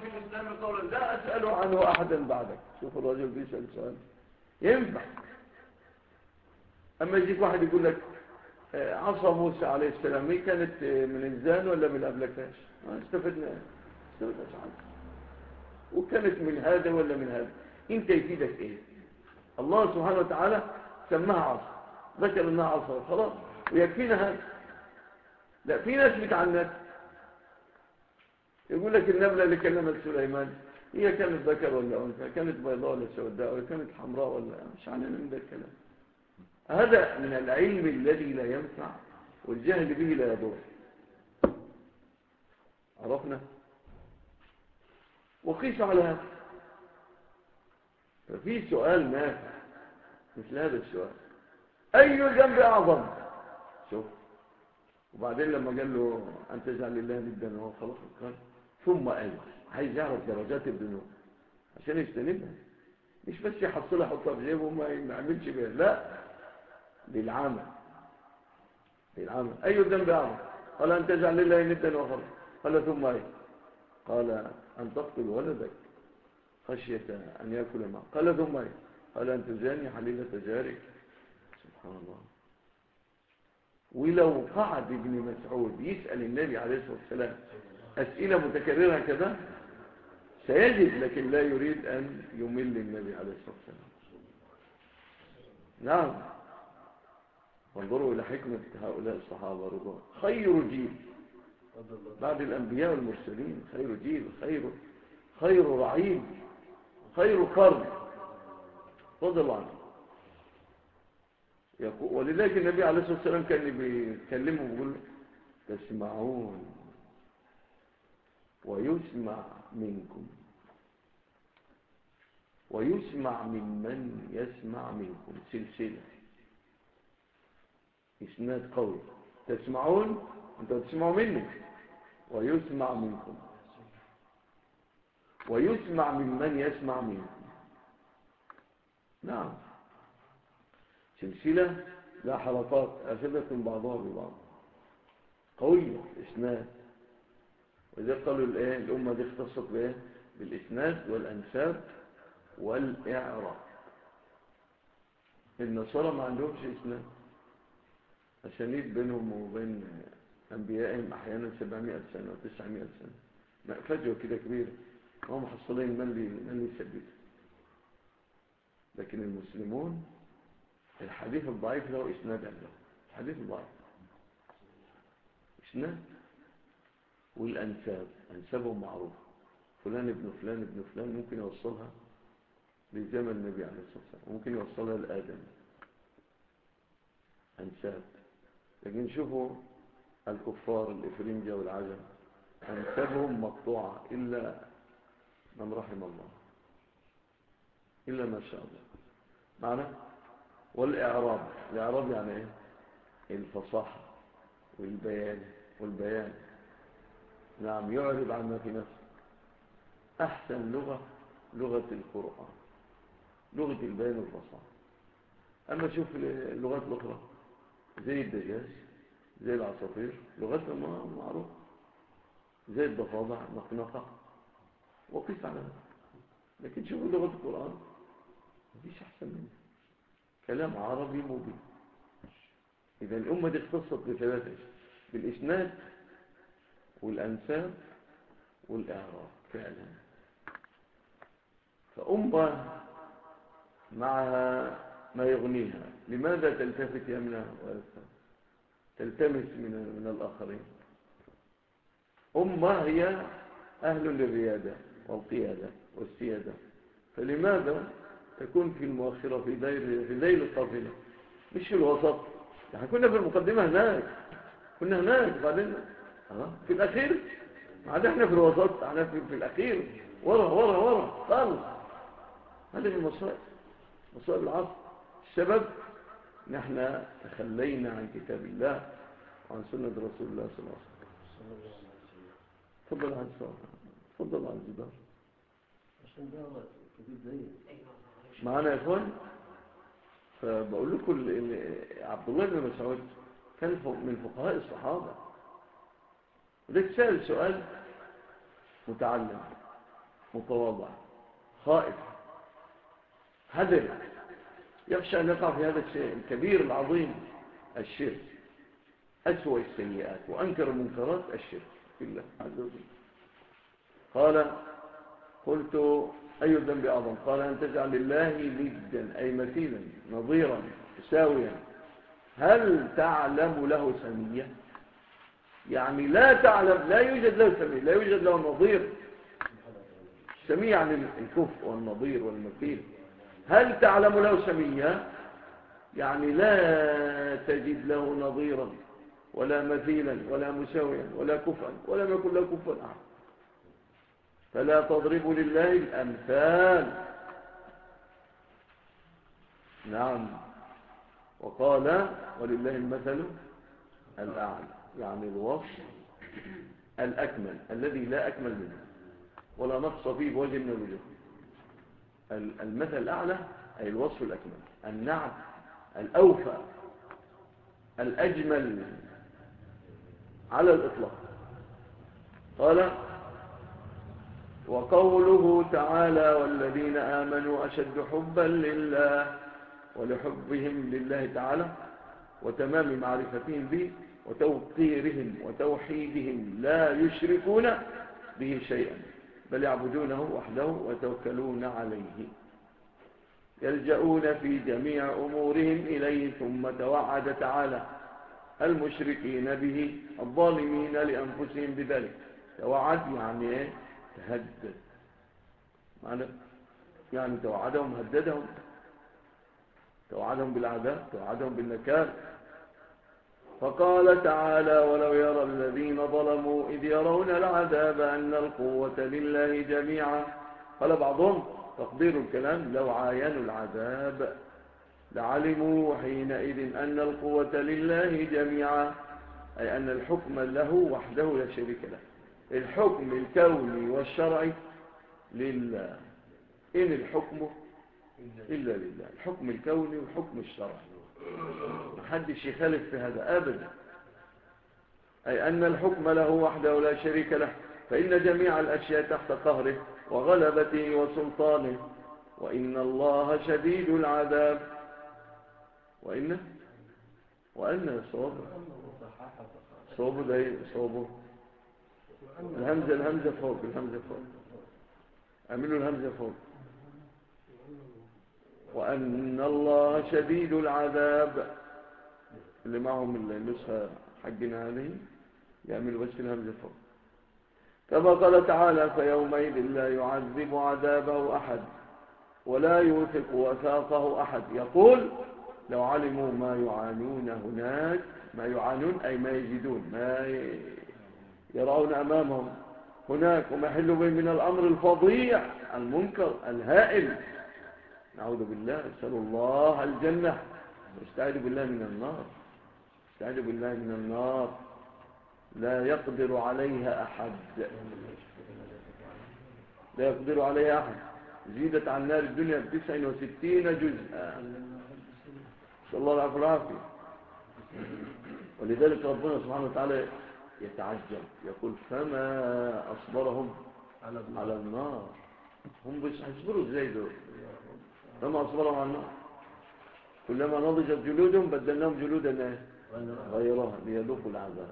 الإسلام قولا لا أسأل عنه أحدا بعدك. شوف الرجل بيسأل سؤال ينفع. أما يجيك واحد يقول لك عصا موسى عليه السلام هي كانت من إنسان ولا من أبلكاش؟ استفدنا حاجة. وكانت من هذا ولا من هذا؟ انت يفيدك ايه؟ الله سبحانه وتعالى سماها عصا، ذكر انها عصا خلاص ويكفينا هذا. لا، في ناس بتعنت يقول لك النملة اللي كلمت سليمان هي كانت ذكر ولا انثى، كانت بيضاء ولا سوداء، ولا كانت حمراء ولا، مش عننا من ده الكلام. هذا من العلم الذي لا ينفع والجهل به لا يضر. عرفنا؟ وقيس على هذا. ففي سؤال نافع مثل هذا السؤال: أي ذنب أعظم؟ شوف. وبعدين لما قال له أن تجعل لله ندا وهو خلقك، قال ثم أي. عايز يعرف درجات الذنوب عشان يجتنبها، مش بس يحصلها يحطها في جيبه وما يعملش بها، لا، للعمل. أي ذنب أعظم؟ قال أن تجعل لله ندا وهو خلقك. قال ثم أي؟ قال أن تقتل ولدك خشية أن يأكل معه. قال ثم أي؟ قال أن تزاني حليلة جارك. سبحان الله. ولو قعد ابن مسعود يسأل النبي عليه الصلاة والسلام أسئلة متكررة كذا سيجد، لكن لا يريد أن يمل النبي عليه الصلاة والسلام. نعم. وانظروا إلى حكمة هؤلاء الصحابة رضوان. خير جيل بعد الأنبياء والمرسلين، خير جيل، خير رعيل، خير قرن، رضي الله عنه. ولذلك النبي عليه الصلاة والسلام كان بيكلمه ويقول تسمعون ويسمع منكم ويسمع ممن يسمع منكم. سلسلة، إسناد قوي. تسمعون، أنتوا تسمعوا مني، ويسمع منكم ويسمع ممن يسمع منكم. نعم، سلسلة لا حلقات أشدة بعضها ببعض، قوية إسناد. وإذا قالوا الأمة دي اختصت بإيه؟ بالإسناد والأنساب والإعراب. النصارى ما عندهمش إسناد، أسانيد بينهم وبين أنبيائهم أحيانا 700 سنة و900 سنة، فجوة كده كبيرة، هم محصلين من اللي يثبتها. لكن المسلمون الحديث الضعيف له إسناد عنده، الحديث الضعيف إسناد. والأنساب، أنسابهم معروف، فلان ابن فلان ابن فلان، ممكن يوصلها لزمن النبي عليه الصلاة والسلام، وممكن يوصلها لآدم، أنساب. لكن شوفوا الكفار الإفرنجة والعجم أنسابهم مقطوعة إلا من رحم الله، إلا ما شاء الله معنا. والإعراب، الإعراب يعني إيه؟ الفصاحة والبيان. نعم، يعرب عما في نفسه. أحسن لغة القرآن، لغة البيان والفصاحة. أما شوف اللغات الأخرى زي الدجاج، زي العصافير، لغتها معروفة، زي الضفادع، نقنقة، وقيس على هذا. لكن شوفوا لغة القرآن مفيش أحسن منه، كلام عربي مبين. إذا الأمة دي اختصت بثلاثة: بالإسناد والأنساب والإعراب فعلا. فأمة معها ما يغنيها، لماذا تلتفت يمنى تلتمس من الآخرين؟ أمة هي أهل للريادة والقيادة والسيادة، فلماذا تكون في المؤخرة في ذيل القافلة مش في الوسط؟ يعني كنا في المقدمة هناك، كنا هناك، بعدين في الأخير بعد احنا في الوسط، احنا في الأخير، ورا خالص. هذه من مصائب العصر. السبب نحن تخلينا عن كتاب الله وعن سنة رسول الله صلى الله عليه وسلم. تفضل عن السؤال، تفضل عن الجدار عشان ده وقت معانا يا اخوان. فبقول لكم عبد الله بن مسعود كان من فقهاء الصحابة، وده سأل سؤال متعلم متواضع خائف حذر، يخشى أن يقع في هذا الشيء الكبير العظيم، الشرك، أسوأ السيئات وأنكر المنكرات الشرك بالله عز وجل. قال قلت أي الذنب أعظم؟ قال أن تجعل لله ندا أي مثيلا نظيرا تساويا. هل تعلم له سمية؟ يعني لا تعلم، لا يوجد له سمية، لا يوجد له نظير. سمية يعني الكفء والنظير والمثيل. هل تعلم له سمية؟ يعني لا تجد له نظيرا ولا مثيلا ولا مساويا ولا كفءا، ولم يكن له كفوا أحد. فلا تضربوا لله الأمثال. نعم. وقال ولله المثل الأعلى، يعني الوصف الأكمل الذي لا أكمل منه ولا نقص فيه بوجه من الوجوه. المثل الأعلى أي الوصف الأكمل، النعت الأوفى الأجمل على الإطلاق. قال وقوله تعالى والذين آمنوا أشد حبا لله، ولحبهم لله تعالى وتمام معرفتهم به وتوقيرهم وتوحيدهم لا يشركون به شيئا بل يعبدونه وحده ويتوكلون عليه، يلجؤون في جميع أمورهم إليه. ثم توعد تعالى المشركين به الظالمين لأنفسهم بذلك. توعد يعني ايه؟ تهدد، يعني توعدهم، هددهم، توعدهم بالعذاب، توعدهم بالنكال. فقال تعالى ولو يرى الذين ظلموا إذ يرون العذاب أن القوة لله جميعا. قال بعضهم تقدير الكلام لو عاينوا العذاب لعلموا حينئذ أن القوة لله جميعا، أي أن الحكم له وحده لا شريك له. الحكم الكوني والشرعي لله، إن الحكم إلا لله. الحكم الكوني والحكم الشرعي محدش يخالف في هذا أبدا، أي أن الحكم له وحده لا شريك له، فإن جميع الأشياء تحت قهره وغلبته وسلطانه. وإن الله شديد العذاب. وأن صوبه ده ايه؟ صوبه الهمزة فوق، الهمزة فوق، اعملوا الهمزة فوق. وأن الله شديد العذاب. اللي معهم النسخة حقنا هذه يعملوا بس الهمزة فوق. كما قال تعالى فيومئذ لا يعذب عذابه أحد ولا يوثق وثاقه أحد. يقول لو علموا ما يعانون هناك، ما يعانون أي ما يجدون، ما يرون أمامهم هناك، وما يحل بهم من الأمر الفظيع المنكر الهائل. نعوذ بالله، نسأل الله الجنة، واستعيذ بالله من النار، استعيذ بالله من النار. لا يقدر عليها أحد، لا يقدر عليها أحد. زيدت عن نار الدنيا ب69 جزءا، نسأل الله العفو والعافية. ولذلك ربنا سبحانه وتعالى يتعجب يقول فما أصبرهم على النار. هم بس هيصبروا ازاي دول؟ فما أصبرهم على النار. كلما نضجت جلودهم بدلناهم جلودا غيرها ليذوقوا العذاب.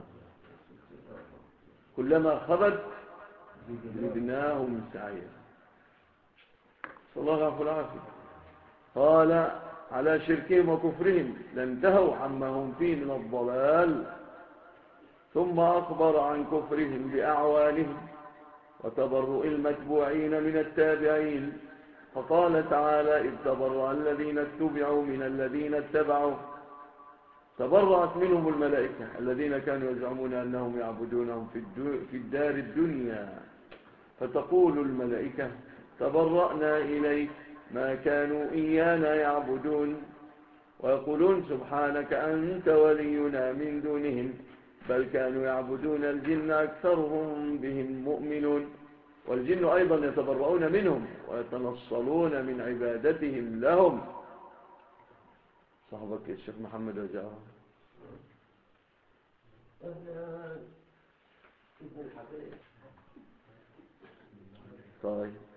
كلما خبت زدناهم سعيا. صلى الله عليه وسلم. قال على شركهم وكفرهم لانتهوا عما هم فيه من الضلال. ثم أخبر عن كفرهم بأعوانهم وتبرؤ المتبوعين من التابعين. فقال تعالى إذ تبرأ الذين اتبعوا من الذين اتبعوا. تبرأت منهم الملائكة الذين كانوا يزعمون أنهم يعبدونهم في الدار الدنيا. فتقول الملائكة تبرأنا إليك ما كانوا إيانا يعبدون. ويقولون سبحانك أنت ولينا من دونهم بل كانوا يعبدون الجن أكثرهم بهم مؤمنون. والجن أيضا يتبرؤون منهم ويتنصلون من عبادتهم لهم. صاحبك الشيخ محمد وجاءه. طيب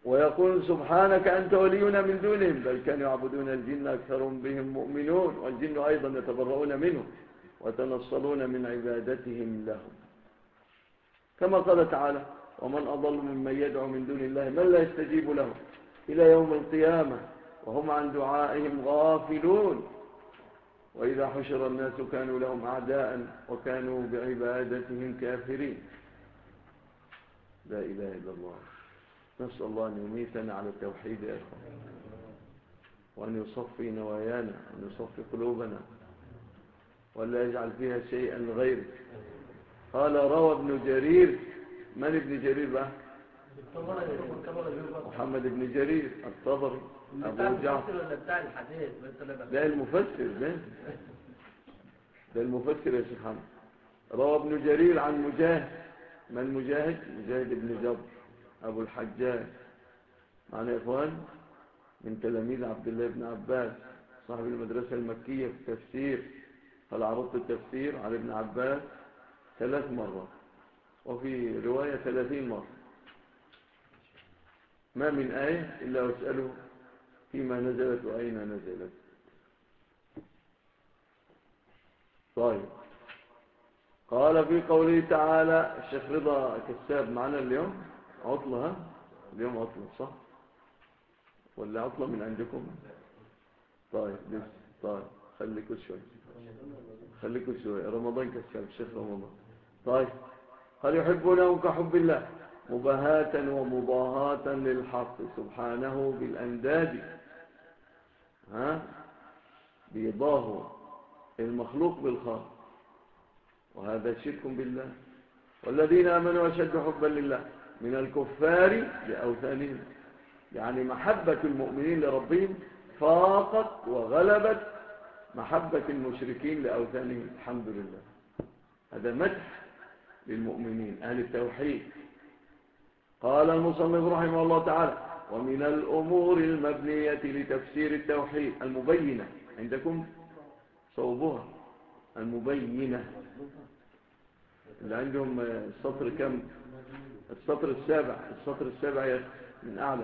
ويقول سبحانك أنت ولينا من دونهم بل كانوا يعبدون الجن أكثرهم بهم مؤمنون والجن أيضا يتبرؤون منهم وتنصلون من عبادتهم لهم كما قال تعالى ومن أضل ممن يدعو من دون الله من لا يستجيب له إلى يوم القيامة وهم عن دعائهم غافلون وإذا حشر الناس كانوا لهم أعداء وكانوا بعبادتهم كافرين. لا إله إلا الله. نسأل الله أن يميتنا على التوحيد يا أخوان وأن يصفي نوايانا وأن يصفي قلوبنا ولا يجعل فيها شيئا غيره. قال روى ابن جرير. من ابن جرير بقى؟ محمد بن جرير الطبري أبو جعفر. لا المفسر ده المفسر يا شيخ محمد. روى ابن جرير عن مجاهد. من مجاهد؟ مجاهد بن جبر أبو الحجاج معنا يا إخوان من تلاميذ عبد الله بن عباس صاحب المدرسة المكية في التفسير. قال عرضت التفسير على ابن عباس 3 مرات وفي رواية 30 مرة ما من آية إلا واسأله فيما نزلت وأين نزلت. طيب قال في قوله تعالى الشيخ رضا كساب معنا اليوم عطلة. اليوم عطلة صح ولا عطلة من عندكم؟ طيب لسه. طيب خليكوا شوي رمضان كساب الشيخ رمضان. طيب قال يحبونهم كحب الله مباهاة ومضاهاة للحق سبحانه بالأنداد. بيضاه المخلوق بالخالق وهذا شرك بالله. والذين آمنوا أشد حبا لله من الكفار لأوثانهم. يعني محبة المؤمنين لربهم فاقت وغلبت محبة المشركين لأوثانهم. الحمد لله. هذا مدح للمؤمنين أهل التوحيد. قال المصنف رحمه الله تعالى ومن الأمور المبنية لتفسير التوحيد المبينة عندكم صوبوها المبينة اللي عندهم السطر كم؟ السطر السابع يا من أعلى.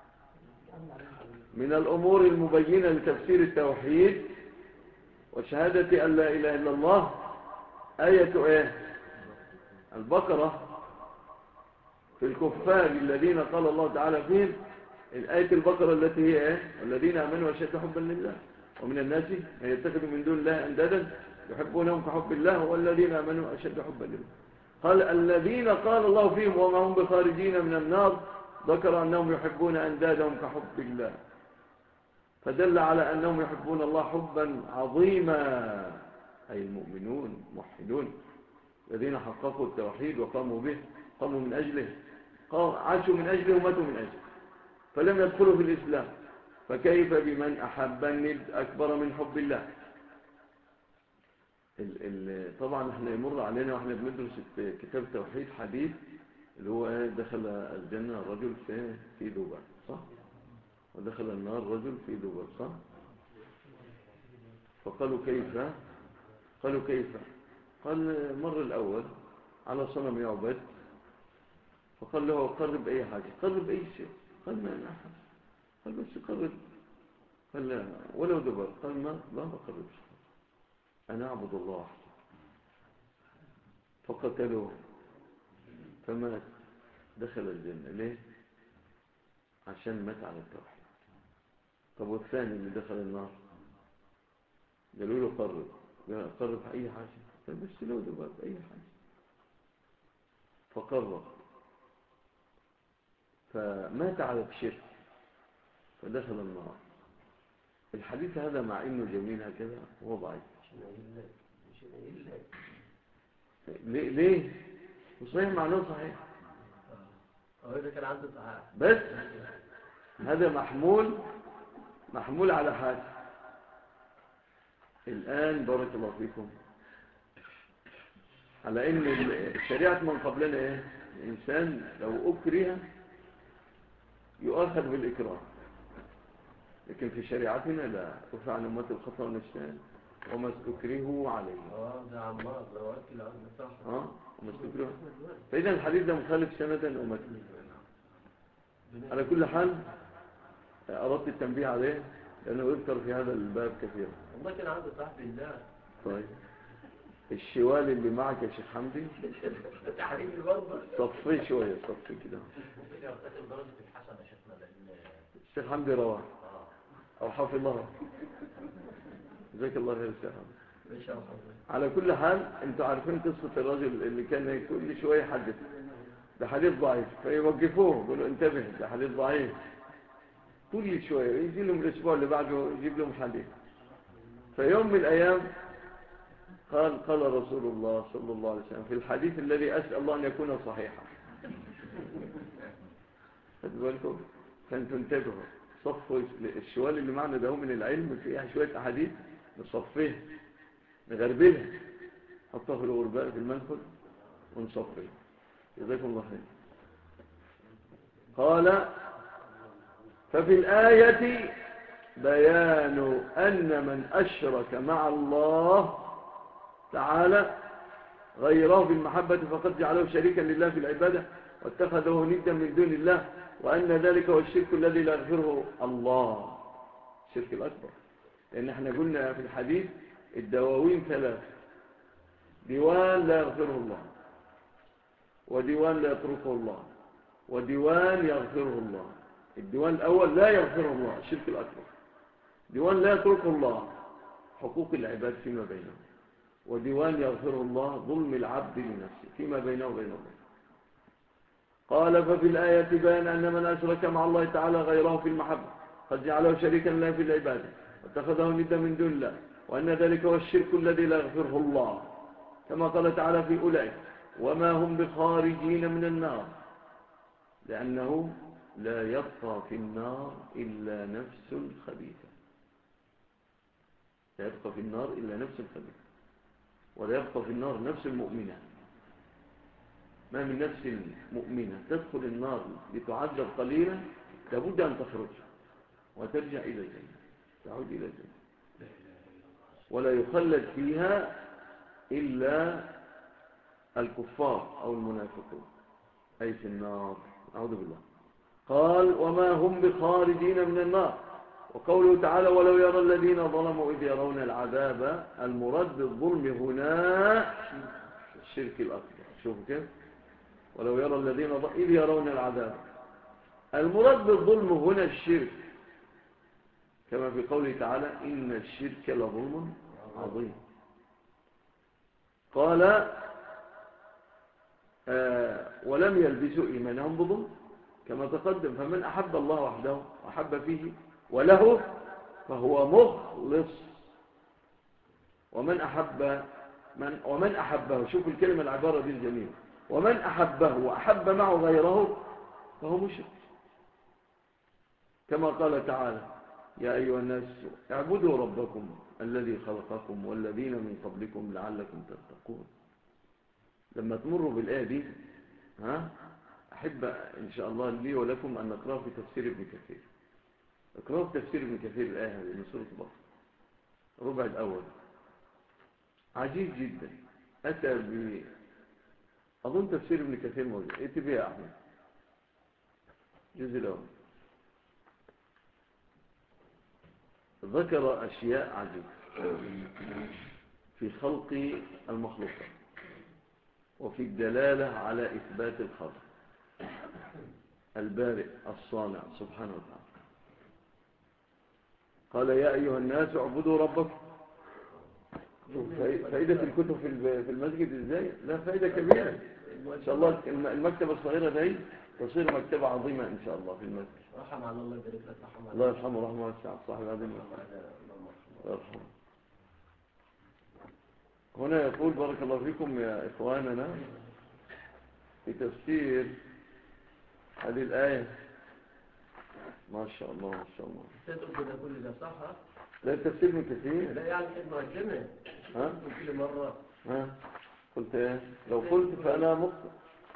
من الأمور المبينة لتفسير التوحيد وشهادة أن لا إله إلا الله آية البقرة في الكفار الذين قال الله تعالى فيهم. الآية البقرة التي هي والذين آمنوا أشد حبا لله ومن الناس من يتخذ من دون الله أندادا يحبونهم كحب الله والذين آمنوا أشد حبا لله. قال الذين قال الله فيهم وما هم بخارجين من النار ذكر أنهم يحبون أندادهم كحب الله فدل على أنهم يحبون الله حبا عظيما أي المؤمنون موحدون الذين حققوا التوحيد وقاموا به قاموا من أجله عاشوا من أجله وماتوا من أجله فلم يدخلوا في الإسلام. فكيف بمن أحب الند أكبر من حب الله؟ طبعا احنا يمر علينا واحنا بندرس كتاب توحيد حديث اللي هو دخل الجنة رجل في ذباب صح ودخل النار رجل في ذباب صح. فقالوا كيف قال مر الأول على صنم يعبد فقال له قرب أي حاجة قرب أي شيء قال ما أنا أحد قال بس قرب قال لا ولو ذباب قال ما بقربش أنا أعبد الله وحده فقتلوه فمات دخل الجنة. ليه؟ عشان مات على التوحيد. طب والثاني اللي دخل النار قالوا له قرب أي حاجة قال بس لو ذباب أي حاجة فقرب فمات على الشرك فدخل النار. الحديث هذا مع إنه جميل هكذا هو ضعيف. ليه؟ وصحيح معناه صحيح إذا كان عنده صحيح بس هذا محمول على حاجة. الآن بارك الله فيكم على إن شريعة من قبلنا الإنسان لو أكره يؤاخذ بالإكراه لكن في شريعتنا لا رفع عن أمة الخطأ والنسيان وما استكرهوا عليه. ده عمار لو أكل عن صح وما استكرهوا. فإذا الحديث ده مخالف سنة ومتن. على كل حال أردت التنبيه عليه لأنه يذكر في هذا الباب كثيرا. والله كان عنده صاحب الله. طيب الشوال اللي معك يا شيخ حمدي تحريم برضه. صفيه شوية، صفيه كده. لو كتب درجة الحسنة شيخنا لأن الشيخ حمدي رواه أو حفظها. جزاك الله خير الشيخ حمدي. ما شاء الله. على كل حال انتوا عارفين قصة الرجل اللي كان كل شوية يحدث ده حديث ضعيف فيوقفوه يقولوا انتبه ده حديث ضعيف. كل شوية يجي لهم الأسبوع اللي بعده يجيب لهم حديث. فيوم من الأيام قال رسول الله صلى الله عليه وسلم في الحديث الذي أسأل الله أن يكون صحيحا. خدوا بالكم فانتوا انتبهوا صفوا الشوال اللي معنا ده هو من العلم فيها شوية أحاديث نصفيه نغربلها حطها في الغرباء في المنفذ ونصفيه. جزاكم الله خير. قال ففي الآية بيان أن من أشرك مع الله تعالى غيره بالمحبة فقد جعله شريكا لله في العبادة واتخذه ندا من دون الله وأن ذلك هو الشرك الذي لا يغفره الله، الشرك الأكبر. لأن احنا قلنا في الحديث الدواوين ثلاث: ديوان لا يغفره الله، وديوان لا يتركه الله، وديوان يغفره الله. الديوان الأول لا يغفره الله الشرك الأكبر، ديوان لا يتركه الله حقوق العباد فيما بينهم، وديوان يغفره الله ظلم العبد لنفسه فيما بينه وبين الله. قال ففي الآية بيان أن من أشرك مع الله تعالى غيره في المحبة قد جعله شريكا له في العبادة واتخذه ندا من دون الله وأن ذلك هو الشرك الذي لا يغفره الله، كما قال تعالى في أولئك وما هم بخارجين من النار، لأنه لا يبقى في النار إلا نفس خبيثة. لا يبقى في النار إلا نفس خبيثة، ولا يبقى في النار نفس مؤمنة. ما من نفس مؤمنة تدخل النار لتعذب قليلا لابد أن تخرج وترجع إلى الجنة، تعود إلى الجنة، ولا يخلد فيها إلا الكفار أو المنافقون أي في النار. أعوذ بالله. قال وما هم بخارجين من النار. وقوله تعالى ولو يرى الذين ظلموا إذ يرون العذاب، المراد بالظلم هنا الشرك الأكبر. شوفوا كيف ولو يرى الذين إذ يرون العذاب، المراد بالظلم هنا الشرك، كما في قوله تعالى إن الشرك لظلم عظيم. قال ولم يلبسوا إيمانهم بظلم كما تقدم، فمن أحب الله وحده وأحب فيه وله فهو مخلص، ومن أحبه، شوفوا الكلمة العبارة دي الجميلة، ومن أحبه وأحب معه غيره فهو مشرك، كما قال تعالى يا أيها الناس اعبدوا ربكم الذي خلقكم والذين من قبلكم لعلكم تتقون. لما تمروا بالآية دي أحب إن شاء الله لي ولكم أن نقرأ في تفسير ابن كثير. اقرأوا في تفسير ابن كثير الآية هذه من سورة البقرة الربع الأول، عجيب جدا. أتى أظن تفسير ابن كثير موجود، ائت به يا أحمد الجزء الأول. ذكر أشياء عجيبة في خلق المخلوقات وفي الدلالة على إثبات الخلق البارئ الصانع سبحانه وتعالى. قال يا أيها الناس اعبدوا ربكم. فائدة الكتب في المسجد ازاي؟ لا فائدة كبيرة إن شاء الله. المكتبة الصغيرة دي تصير مكتبة عظيمة إن شاء الله في المسجد. رحم على الله يبارك لك. الله يرحمه رحمه واسعة صاحب هذه المسجد الله يرحمه. هنا يقول بارك الله فيكم يا إخواننا في تفسير هذه الآية. ما شاء الله ما شاء الله. تدرك ده كل ده صح؟ لا تفسير من كثير. لا يعني خدمة الجمع. كل مرة. قلت ايه؟ لو قلت فأنا مخطئ.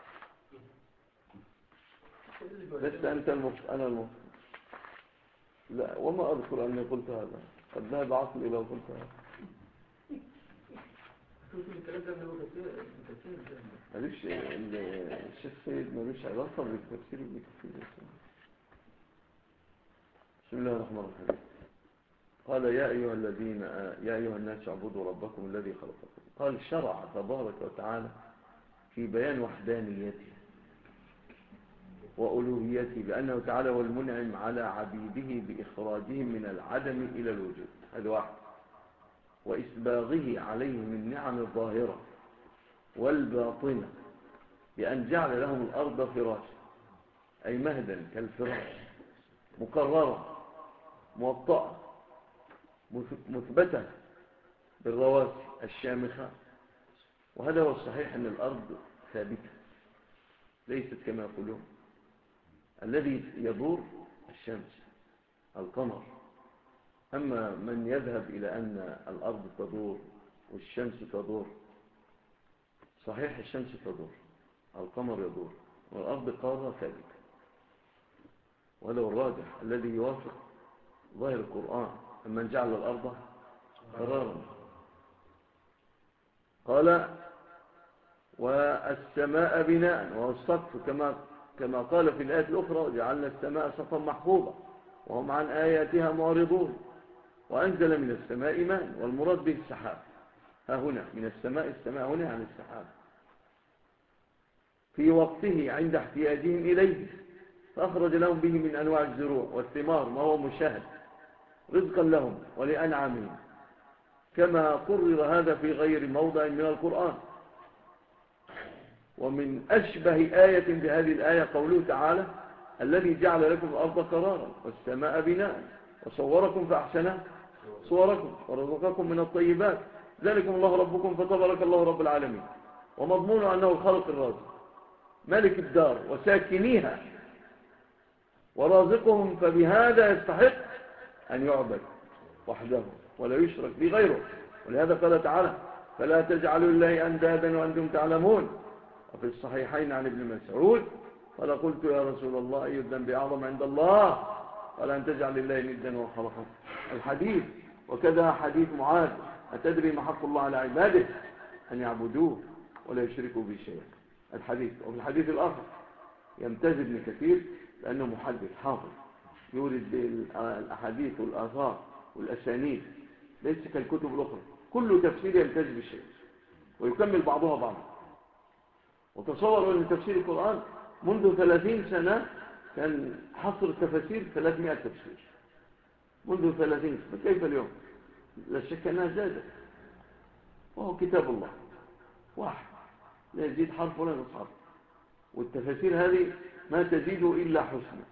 لست أنت المخطئ أنا المخطئ. لا وما أذكر أني قلت هذا، قد ذهب عقلي لو قلت هذا. الكلام ده من كثير. ماليش الشيخ سيد ماليش علاقة بالتفسير ابن كثير. بسم الله الرحمن الرحيم. قال يا أيها الناس اعبدوا ربكم الذي خلقكم. قال شرع تبارك وتعالى في بيان وحدانيته وألوهيته بأنه تعالى هو المنعم على عبيده بإخراجهم من العدم إلى الوجود، هذا واحد، وإسباغه عليهم النعم الظاهرة والباطنة بأن جعل لهم الأرض فراشا، أي مهدا كالفراش، مقررة موطأة مثبتة بالرواسي الشامخة. وهذا هو الصحيح، أن الأرض ثابتة ليست كما يقولون. الذي يدور الشمس القمر. أما من يذهب إلى أن الأرض تدور والشمس تدور، صحيح الشمس تدور، القمر يدور، والأرض قارة ثابتة. وهذا هو الراجح الذي يوافق ظاهر القرآن، أما جعل الأرض قرارا. قال والسماء بناء، وهو السقف كما قال في الآية الأخرى جعلنا السماء سقفا محفوظا وهم عن آياتها معرضون، وأنزل من السماء ماء، والمراد به السحاب. ها هنا من السماء هنا عن السحاب في وقته عند احتياجهم إليه، فأخرج لهم به من أنواع الزروع والثمار ما هو مشاهد رزقا لهم ولأنعامهم، كما قرر هذا في غير موضع من القرآن. ومن أشبه آية بهذه الآية قوله تعالى الذي جعل لكم الأرض قرارا والسماء بناء وصوركم فأحسن صوركم ورزقكم من الطيبات ذلكم الله ربكم فتبارك الله رب العالمين. ومضمونه أنه الخلق الرازق ملك الدار وساكنيها ورازقهم، فبهذا يستحق أن يعبد وحده ولا يشرك به غيره. ولهذا قال تعالى فلا تجعلوا الله أندادا وأنتم تعلمون. وفي الصحيحين عن ابن مسعود قال قلت يا رسول الله أي الذنب أعظم عند الله؟ قال أن تجعل الله ندا وخلقه، الحديث. وكذا حديث معاذ أتدري ما حق الله على عباده؟ أن يعبدوه ولا يشركوا به شيئا، الحديث. وفي الحديث الآخر يمتاز ابن كثير لأنه محدث حافظ يورد الأحاديث والآثار والأسانيد ليس كالكتب الأخرى، كل تفسير يمتاز بشيء ويكمل بعضها بعضا. وتصوروا أن تفسير القرآن منذ 30 سنة كان حصر التفاسير 300 تفسير منذ 30 سنة، كيف اليوم؟ لا شك أنها زادت. وهو كتاب الله واحد لا يزيد حرف ولا ينقص حرف، والتفاسير هذه ما تزيد إلا حسنا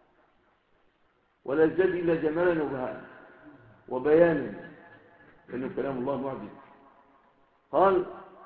ولا يزداد إلا جمالا وبهاء وبيانا، لأنه كلام الله معجز. قال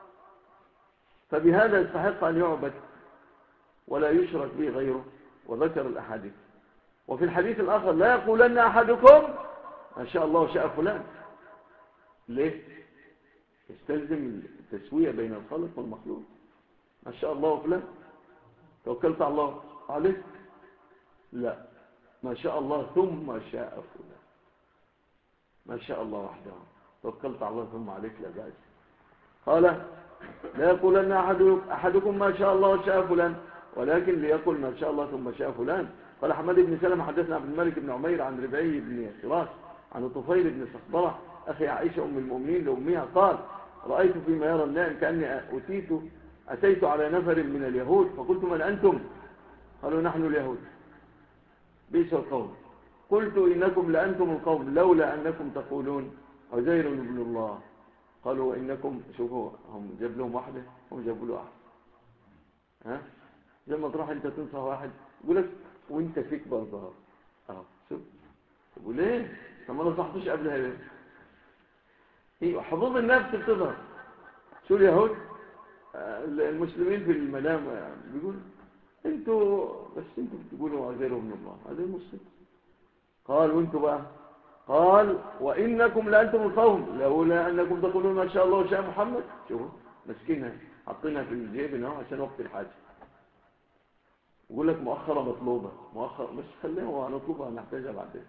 فبهذا يستحق أن يعبد ولا يشرك به غيره، وذكر الأحاديث. وفي الحديث الآخر لا يقولن أحدكم ما شاء الله وشاء فلان. ليه؟ يستلزم التسوية بين الخالق والمخلوق. ما شاء الله وفلان توكلت على الله عليك، لا، ما شاء الله ثم شاء فلان، ما شاء الله وحده توكلت على الله ثم عليك لا بأس. قال لا يقولن أحدكم ما شاء الله وشاء فلان، ولكن ليقل ما شاء الله ثم شاء فلان. قال حماد بن سلمة حدثنا عبد الملك بن عمير عن ربعي بن خراش عن الطفيل بن صخبرة أخي عائشة أم المؤمنين لأمها قال رأيت فيما يرى النائم كأني أتيت على نفر من اليهود فقلت من أنتم؟ قالوا نحن اليهود بئس القوم. قلت إنكم لأنتم القوم لولا أنكم تقولون عزير ابن الله. قالوا وإنكم، شوفوا هم جاب لهم واحدة هم جابوا له واحد، ها زي ما تروح انت تنصح واحد يقول لك وانت فيك برضه شوف يقول ليه طب ما نصحتوش قبلها ليه؟ هي حظوظ النفس بتظهر. شو اليهود المسلمين في المنام بيقول انتوا بتقولوا عزير ابن الله هذا المسلم. قال وانتوا بقى؟ قال وإنكم لأنتم القوم لولا أنكم تقولون ما شاء الله وشاء محمد. شوفوا مسكينها حطينها في الجيب هنا عشان وقت الحاجة. يقول لك مؤخرة مطلوبة مؤخرة بس خليها نطلبها نحتاجها بعدين.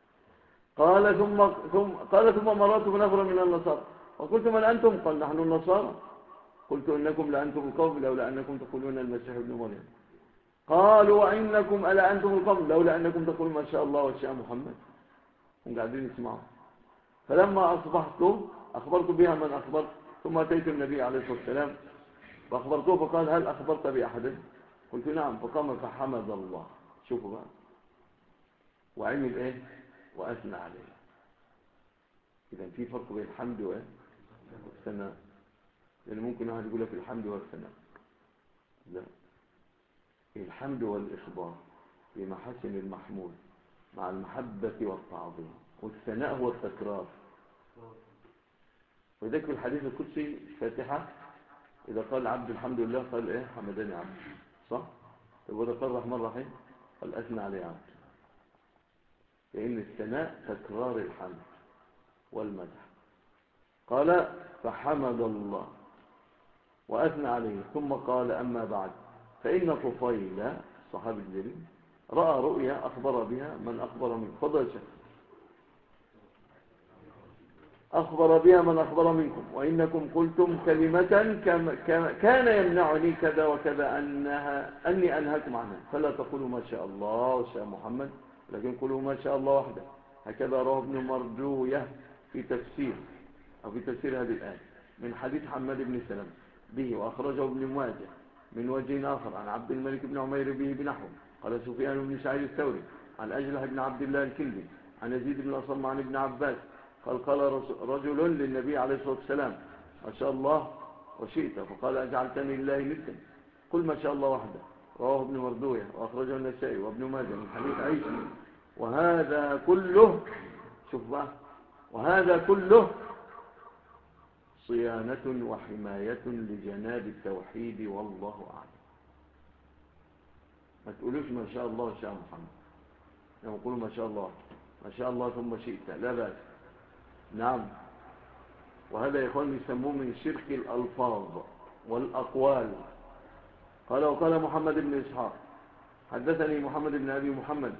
قال ثم مررت بنفر من النصارى وقلت من أنتم؟ قال نحن النصارى. قلت إنكم لأنتم القوم لولا أنكم تقولون المسيح ابن مريم. قالوا وإنكم ألا أنتم القوم لولا أنكم تقولون ما شاء الله وشاء محمد. هم قاعدين يسمعوا. فلما أصبحت أخبرت بها من أخبرت، ثم أتيت النبي عليه الصلاة والسلام فأخبرته فقال هل أخبرت بأحد؟ قلت نعم. فقام فحمد الله. شوفوا بقى، وعمل إيه؟ وأثنى عليه. إذا في فرق بين الحمد والثناء. لأن ممكن واحد يقول لك الحمد والثناء، لا، الحمد والإخبار بمحاسن المحمود مع المحبة والتعظيم، والثناء هو التكرار. وذلك في الحديث القدسي الفاتحة إذا قال عبد الحمد لله قال إيه؟ حمدني عبد، صح؟ وإذا قال الرحمن الرحيم قال أثنى عليه عبد. لأن الثناء تكرار الحمد والمدح. قال فحمد الله وأثنى عليه، ثم قال أما بعد فإن طفيل صحابي الجليل رأى رؤيا أخبر بها من أخبر منكم. فضل شيخ. أخبر بها من أخبر منكم، وإنكم قلتم كلمة كان يمنعني كذا وكذا أني أنهاكم عنها، فلا تقولوا ما شاء الله وشاء محمد، لكن قولوا ما شاء الله وحده. هكذا رواه ابن مردوية في تفسير هذه الآية من حديث حماد بن سلمة به، وأخرجه ابن ماجه من وجه آخر عن عبد الملك بن عمير به بنحو. قال سفيان بن سعيد الثوري عن أجلح بن عبد الله الكندي عن يزيد بن الأصم عن ابن عباس قال رجل للنبي عليه الصلاة والسلام ما شاء الله وشئت، فقال أجعلتني لله ندا، قل ما شاء الله وحده. رواه ابن مردوية وأخرجه النسائي وابن ماجه من حديث عيسى. وهذا كله، شوف بقى، وهذا كله صيانة وحماية لجناب التوحيد، والله أعلم. ما تقولوش ما شاء الله وشاء محمد، لما قولوا ما شاء الله، ما شاء الله ثم شئت، لا بأس. نعم. وهذا يا إخوان يسموه من شرك الألفاظ والأقوال. وقال محمد بن إسحاق حدثني محمد بن أبي محمد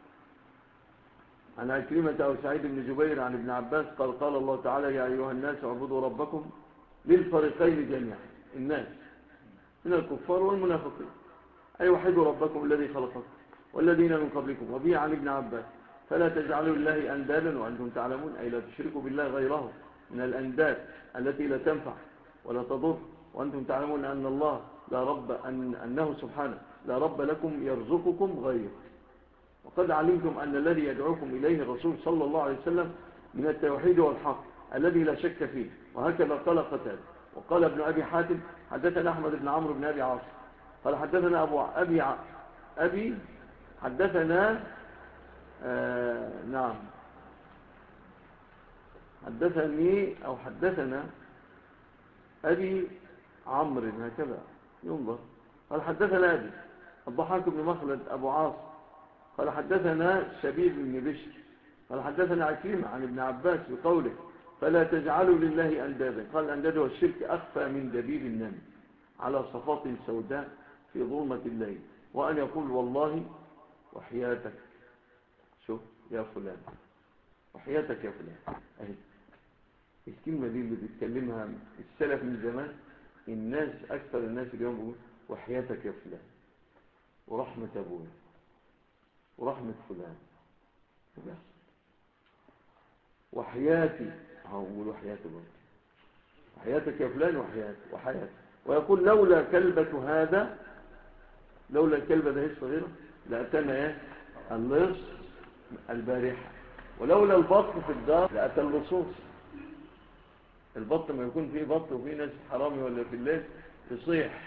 عن عكرمة أو سعيد بن جبير عن ابن عباس قال الله تعالى يا أيها الناس اعبدوا ربكم، للفريقين جميعا، الناس من الكفار والمنافقين، أي وحدوا ربكم الذي خلقكم والذين من قبلكم. وبه عن ابن عباس فلا تجعلوا لله أندادا وأنتم تعلمون، أي لا تشركوا بالله غيره من الأنداد التي لا تنفع ولا تضر، وأنتم تعلمون أن الله لا رب أنه سبحانه لا رب لكم يرزقكم غيره. وقد علمتم أن الذي يدعوكم إليه الرسول صلى الله عليه وسلم من التوحيد والحق الذي لا شك فيه. وهكذا قال قتادة. وقال ابن أبي حاتم حدثنا أحمد بن عمرو بن أبي عاصم قال حدثنا أبي حدثنا نعم حدثنا أبي عمرو هكذا ينظر. قال حدثنا أبي الضحاك بن مخلد أبو عاصم قال حدثنا شبيب بن بشر قال حدثنا عكرمة عن ابن عباس بقوله فلا تجعلوا لله أندادا. قال الأنداد والشرك أخفى من دبيب النمل على صفات سوداء في ظلمة الليل، وأن يقول والله وحياتك، شوف يا فلان، وحياتك يا فلان. أهي الكلمة دي اللي بيتكلمها السلف من زمان. الناس أكثر الناس اليوم بيقول وحياتك يا فلان، ورحمة أبوي، ورحمة فلان، وبيحصل وحياتي، هقول وحياتي برضه، وحياتك يا فلان، وحياتي. ويقول لولا كلبة هذا، لولا الكلبة ده هي الصغيرة لأتنا ايه اللص البارحة، ولولا البط في الدار لأتى اللصوص. البط ما يكون فيه بط وفيه ناس حرامي ولا في الليل يصيح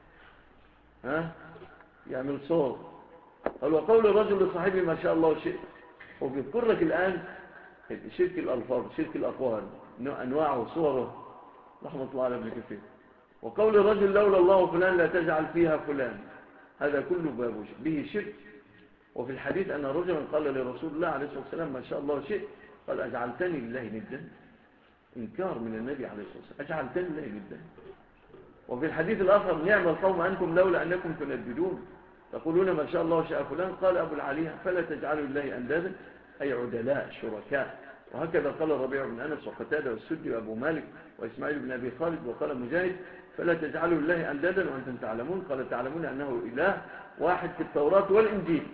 يعمل صوت. قال وقول الرجل لصاحبه ما شاء الله شئت. وبيذكر لك الآن شرك الألفاظ، شرك الأقوال، أنواعه وصوره رحمة الله على ابن كثير. وقول الرجل لولا الله فلان لا تجعل فيها فلان، هذا كله باب به شرك. وفي الحديث أن رجلا قال لرسول الله عليه الصلاة والسلام ما شاء الله شئت، قال أجعلتني لله ندا. إنكار من النبي عليه الصلاة والسلام، أجعلتني لله ندا. وفي الحديث الآخر نعم القوم أنتم لولا أنكم تنددون تقولون ما شاء الله وشاء فلان. قال أبو العالية فلا تجعلوا لله أندادا، أي عدلاء شركاء وهكذا قال الربيع بن أنس وقتادة والسدي وأبو مالك وإسماعيل بن أبي خالد. وقال مجاهد فلا تجعلوا لله أندادا وأنتم تعلمون. قال تعلمون أنه إله واحد في التوراة والإنجيل.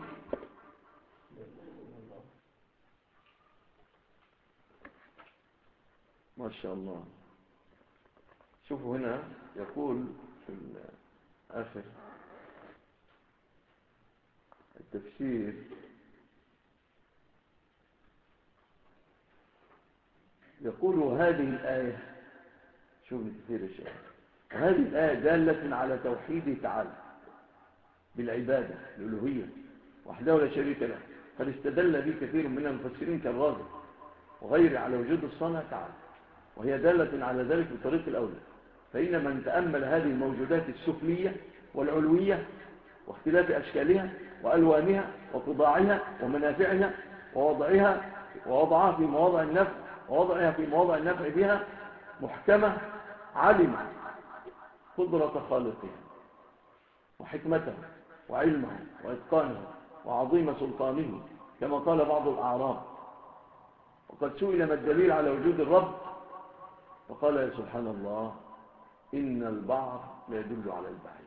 ما شاء الله. شوفوا هنا يقول في آخر التفسير يقول هذه الآية، شوف كثير الشيء، هذه الآية دالة على توحيده تعالى بالعبادة الألوهية وحده لا شريك له. قد استدل به كثير من المفسرين كالرازي وغيره على وجود الصانع تعالى، وهي دالة على ذلك بطريق الأولى. فإن من تأمل هذه الموجودات السفلية والعلوية واختلاف أشكالها وألوانها وطباعها ومنافعها ووضعها في مواضع النفع ووضعها في مواضع النفع بها محكمة، علم قدرة خالقها وحكمته وعلمه وإتقانه وعظيم سلطانه، كما قال بعض الأعراب. وقد سئل ما الدليل على وجود الرب، فقال يا سبحان الله إن البعر لا يدل على البعير،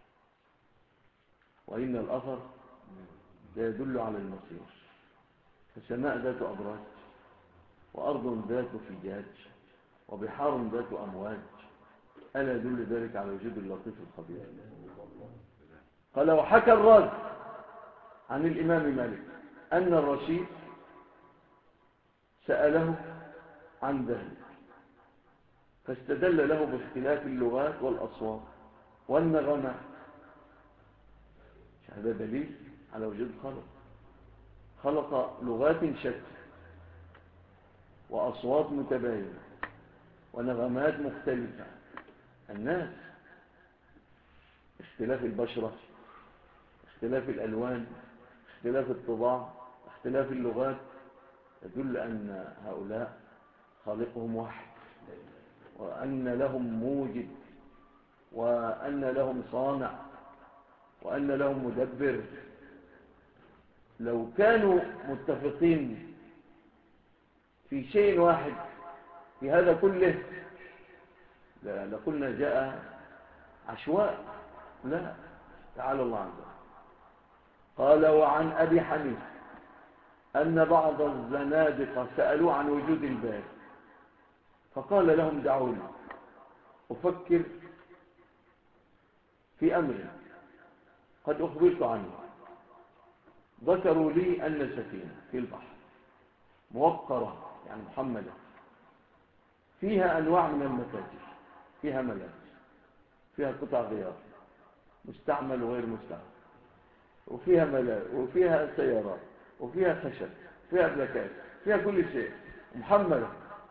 وإن الأثر لا يدل على المصير، فسماء ذات أبراج وأرض ذات فجاج وبحار ذات أمواج، ألا يدل ذلك على وجود اللطيف الخبير. قال وحكى الرازي عن الإمام مالك أن الرشيد سأله عن ذلك فاستدل له باختلاف اللغات والأصوات والنغمات. هذا دليل على وجود خلق لغات شتى وأصوات متباينة ونغمات مختلفة. الناس اختلاف البشرة، اختلاف الألوان، اختلاف الطباع، اختلاف اللغات، يدل أن هؤلاء خالقهم واحد، وأن لهم موجد، وأن لهم صانع، وأن لهم مدبر. لو كانوا متفقين في شيء واحد في هذا كله لقلنا جاء عشواء. لا، تعالى الله عنه. قال وعن أبي حنيفة أن بعض الزنادقة سألوا عن وجود الباري، فقال لهم دعوني أفكر في أمر قد أخبرت عنه. ذكروا لي أن سفينة في البحر موقرة يعني محملة فيها أنواع من المتاجر، فيها ملابس، فيها قطع غيار مستعمل وغير مستعمل، وفيها ملابس، وفيها سيارات، وفيها خشب، فيها بلاكات، فيها كل شيء محملة.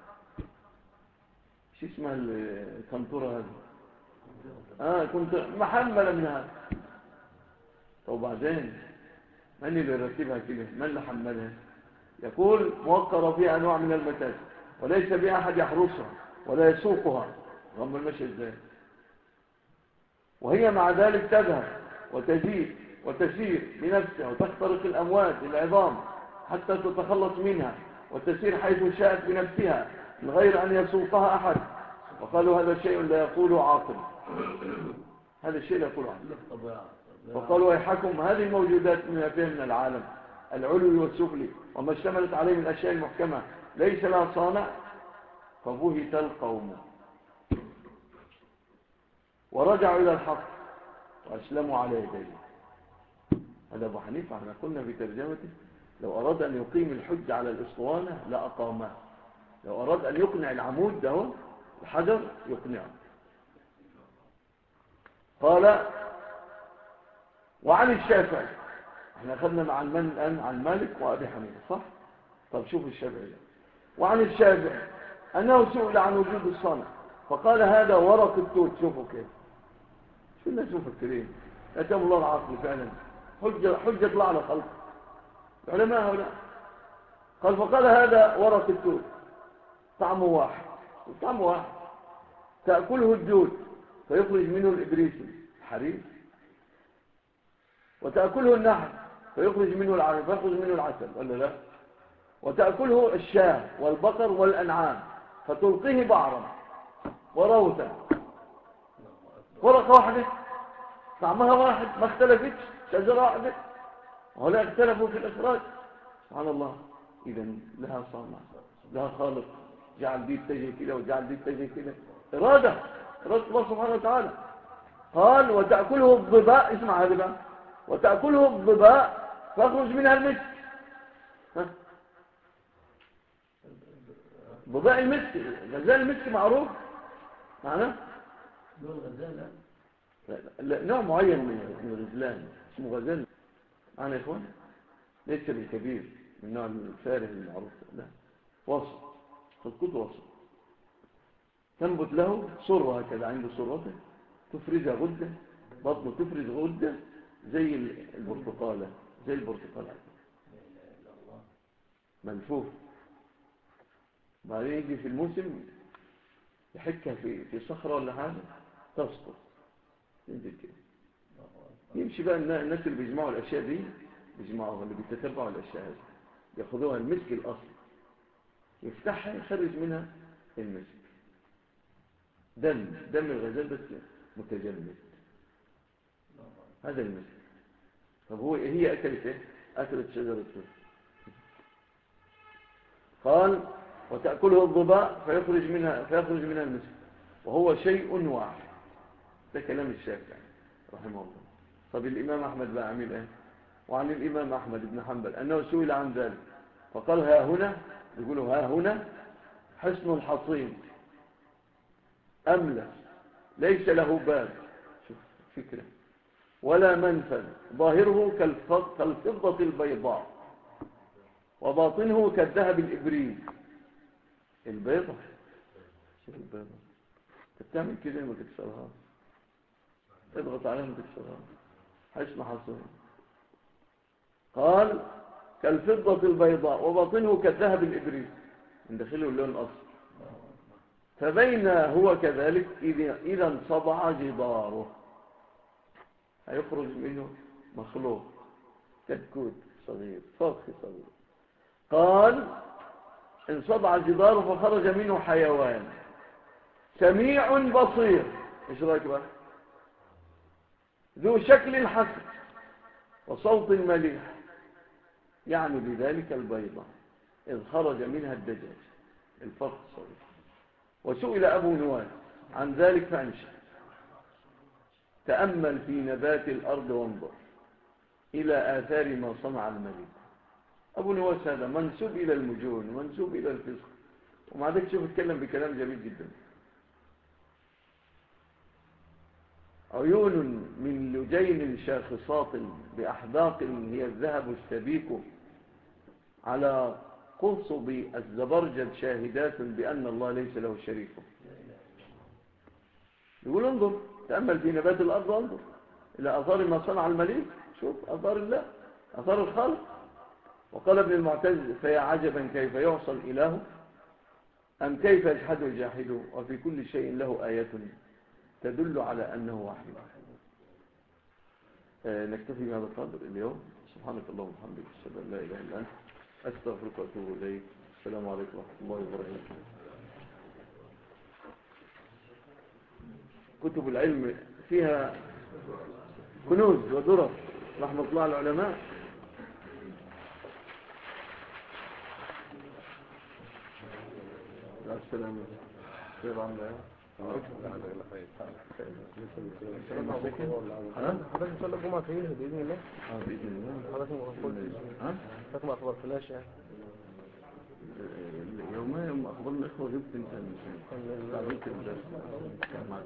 شو اسمها الكنتورة هذه؟ كنت محملة من هذا. وبعدين من اللي رتبها كده؟ من اللي حملها؟ يقول موقرة فيها أنواع من المتاجر وليس بها أحد يحرسها ولا يسوقها. غم المشي ازاي؟ وهي مع ذلك تذهب وتزيد وتسير بنفسها وتخترق الأمواج العظام حتى تتخلص منها وتسير حيث شاءت بنفسها من غير أن يسوقها أحد. وقالوا هذا شيء لا يقوله عاقل، هذا الشيء لا يقوله عاقل. وقالوا ويحكم هذه الموجودات من فيها من العالم العلوي والسفلي وما اشتملت عليه من الأشياء المحكمة ليس لها صانع، فبهت القوم ورجعوا إلى الحق وأسلموا على يديه. هذا أبو حنيفة. احنا قلنا في ترجمته لو أراد أن يقيم الحج على الأسطوانة لأقامه، لو أراد أن يقنع العمود ده الحجر يقنعه. قال وعن الشافعي، احنا أخذنا مع الآن عن مالك وأبي حنيفة صح؟ طب شوف الشافعي. وعن الشافعي أنه سئل عن وجود الصانع فقال هذا ورق التوت. شوفوا كيف، شو الناس مفكرين؟ أتم الله العقل فعلا، حجة على خلق العلماء هؤلاء. قال فقال هذا ورق التوت طعمه واحد، طعمه واحد، تأكله الدود فيخرج منه الإبريسي الحرير، وتأكله النحل فيخرج منه العسل، ولا لا؟ وتأكله الشاة والبقر والأنعام فتلقيه بعرا وروثا، ورقة واحدة طعمها واحد، ما اختلفتش، شجرة واحدة، ولا اختلفوا في الإخراج. سبحان الله. إذن لها صانع، لها خالق، جعل دي تجي كده وجعل دي تجي كده، إرادة الله سبحانه وتعالى. قال وتأكله الضباء، اسمع هذا بقى، وتأكله الضباء فاخرج منها المسك. ضباء المسك، غزال المسك معروف معنا؟ دول غزالة. لا، نوع معين من الغزلان اسمه غزال معنا يا اخوان، ليس بالكبير من نوع الفارغ المعروف، لا، وسط، خلقته وسط، تنبت له صرة هكذا، عنده صرته تفرزها غدة، بطنه تفرز غدة زي البرتقالة، زي البرتقالة ملفوف. بعدين يجي في الموسم يحكها في صخرة ولا حاجة تسقط تنزل كده. يمشي بقى الناس اللي بيجمعوا الأشياء دي، بيجمعوها، اللي بيتتبعوا الأشياء هذه، يأخذوها المسك الأصل، يفتحها يخرج منها المسك، دم الغزال بس متجمد، هذا المسك. طب هي أكلت ايه؟ أكلت شجرة التوت. قال وتأكله الضباء فيخرج منها المسك وهو شيء واحد. ده كلام الشافعي رحمه الله. طب الإمام أحمد بقى عمل ايه؟ وعن الإمام أحمد بن حنبل أنه سئل عن ذلك فقال ها هنا، يقولوا ها هنا حسن الحصين أملس ليس له باب، شوف فكرة، ولا منفذ، ظاهره كالفضة البيضاء وباطنه كالذهب الإبريز. البيضة، شوف البيضة بتعمل كده ما تكسرها، تضغط عليها ما تكسرها، حسن حصين. قال كالفضة البيضاء وباطنه كالذهب الإبريز، من داخله اللون الأصفر. فبين هو كذلك إذا انصبع جداره، هيخرج منه مخلوق كتكوت صغير، فخ صغير. قال انصبع جداره فخرج منه حيوان سميع بصير، ايش رايك بقى؟ ذو شكل حسن وصوت مليح، يعني بذلك البيضة إذ خرج منها الدجاج الفرق الصغير. وسئل أبو نواس عن ذلك فأنشأ تأمل في نبات الأرض وانظر إلى آثار ما صنع الملك. أبو نواس هذا منسوب إلى المجون، منسوب إلى الفسق، ومع ذلك شوف اتكلم بكلام جميل جدا. عيون من لجين شاخصات بأحداق هي الذهب السبيك على قصب الزبرجد شاهدات بأن الله ليس له شريك. يقول انظر تأمل في نبات الأرض وانظر إلى أثار ما صنع المليك، شوف أثار الله، أثار الخالق. وقال ابن المعتز فيا عجبا كيف يعصى الإله أم كيف يجحد الجاحد وفي كل شيء له آيات تدل على أنه واحد. نكتفي بهذا القدر اليوم. سبحانك اللهم وبحمدك أشهد أن لا إله إلا أنت أستغفرك وأتوب إليك. السلام عليكم ورحمة الله وبركاته. كتب العلم فيها كنوز ودرر رحمة الله على العلماء. السلام خير عن الله. حضرتك صلى الجمعة فيه بإذن الله. بإذن الله. حضرتك ما أخبرتناش يعني. يوم أخبرنا الإخوة جبت انت تعبيت الدرس كان معك